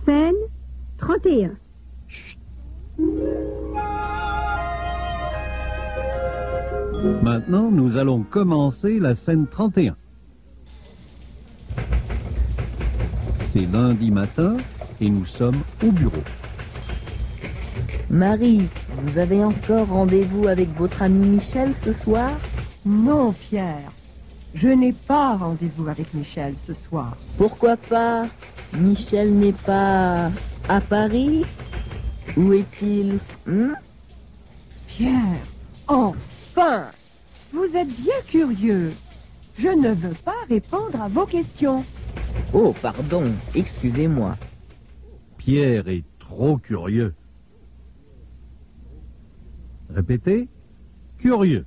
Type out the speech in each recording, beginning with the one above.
Scène 31. Chut. Maintenant, nous allons commencer la scène 31. C'est lundi matin et nous sommes au bureau. Marie, vous avez encore rendez-vous avec votre ami Michel ce soir? Non, Pierre. Je n'ai pas rendez-vous avec Michel ce soir. Pourquoi pas? Michel n'est pas à Paris? Où est-il? Pierre, enfin! Vous êtes bien curieux. Je ne veux pas répondre à vos questions. Oh, pardon, excusez-moi. Pierre est trop curieux. Répétez, curieux.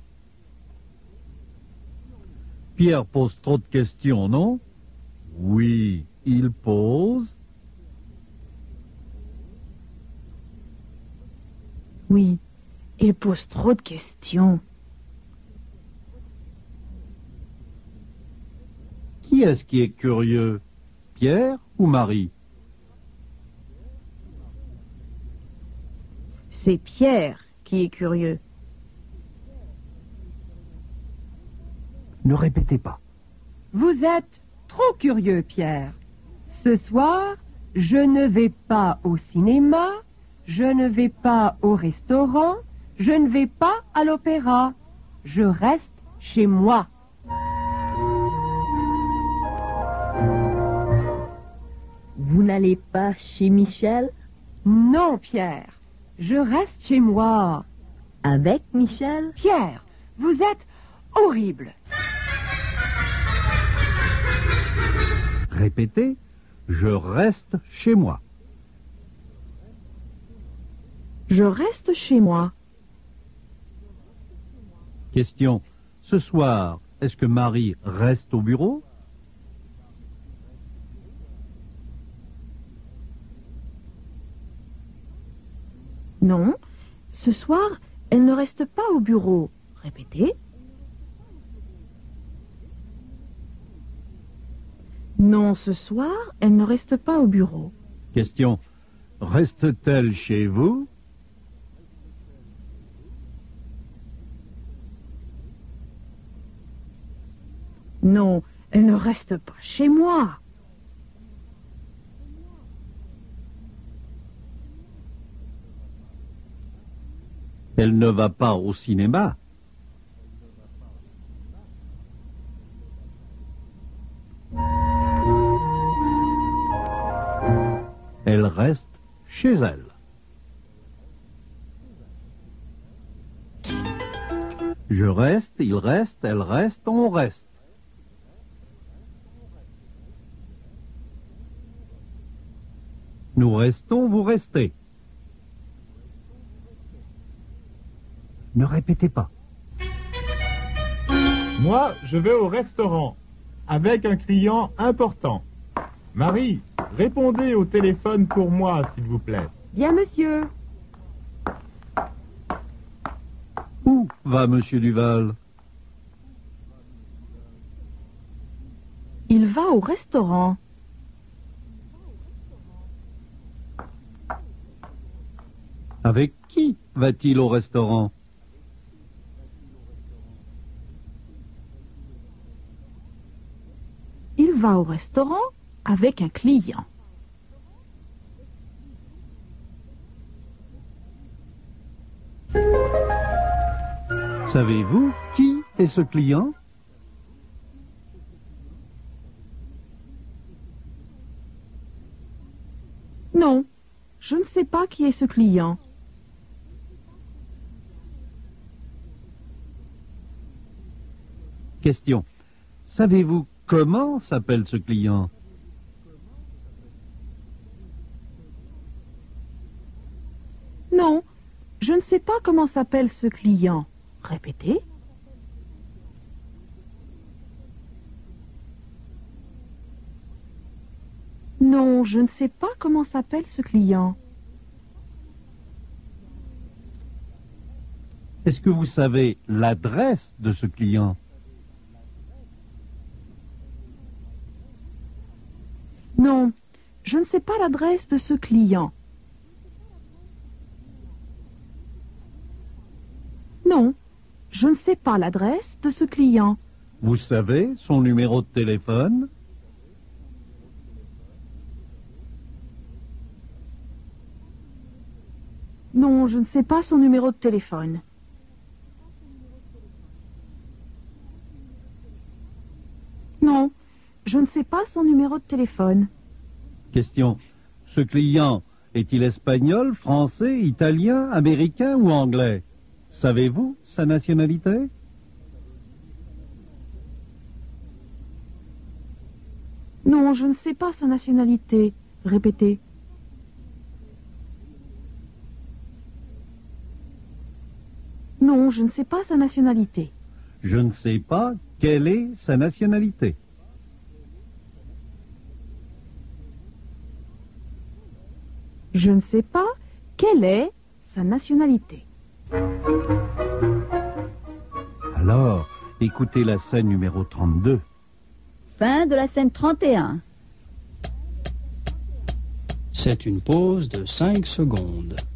Pierre pose trop de questions, non? Oui, il pose. Oui, il pose trop de questions. Qui est-ce qui est curieux? Pierre ou Marie? C'est Pierre qui est curieux. Ne répétez pas. Vous êtes trop curieux, Pierre. Ce soir, je ne vais pas au cinéma, je ne vais pas au restaurant, je ne vais pas à l'opéra. Je reste chez moi. Vous n'allez pas chez Michel? Non, Pierre. Je reste chez moi. Avec Michel? Pierre, vous êtes horrible. Répétez, je reste chez moi. Je reste chez moi. Question, ce soir, est-ce que Marie reste au bureau? Non, ce soir, elle ne reste pas au bureau. Répétez. Non, ce soir, elle ne reste pas au bureau. Question, reste-t-elle chez vous? Non, elle ne reste pas chez moi. Elle ne va pas au cinéma. Elle reste chez elle. Je reste, il reste, elle reste, on reste. Nous restons, vous restez. Ne répétez pas. Moi, je vais au restaurant avec un client important. Marie, répondez au téléphone pour moi, s'il vous plaît. Bien, monsieur. Où va Monsieur Duval? Il va au restaurant. Avec qui va-t-il au restaurant? Il va au restaurant avec un client. Savez-vous qui est ce client? Non, je ne sais pas qui est ce client. Question. Savez-vous comment s'appelle ce client? Non, je ne sais pas comment s'appelle ce client. Répétez. Non, je ne sais pas comment s'appelle ce client. Est-ce que vous savez l'adresse de ce client? Non, je ne sais pas l'adresse de ce client. Non, je ne sais pas l'adresse de ce client. Vous savez son numéro de téléphone? Non, je ne sais pas son numéro de téléphone. Non, je ne sais pas son numéro de téléphone. Question. Ce client est-il espagnol, français, italien, américain ou anglais? Savez-vous sa nationalité? Non, je ne sais pas sa nationalité. Répétez. Non, je ne sais pas sa nationalité. Je ne sais pas quelle est sa nationalité. Je ne sais pas quelle est sa nationalité. Alors, écoutez la scène numéro 32. Fin de la scène 31. C'est une pause de 5 secondes.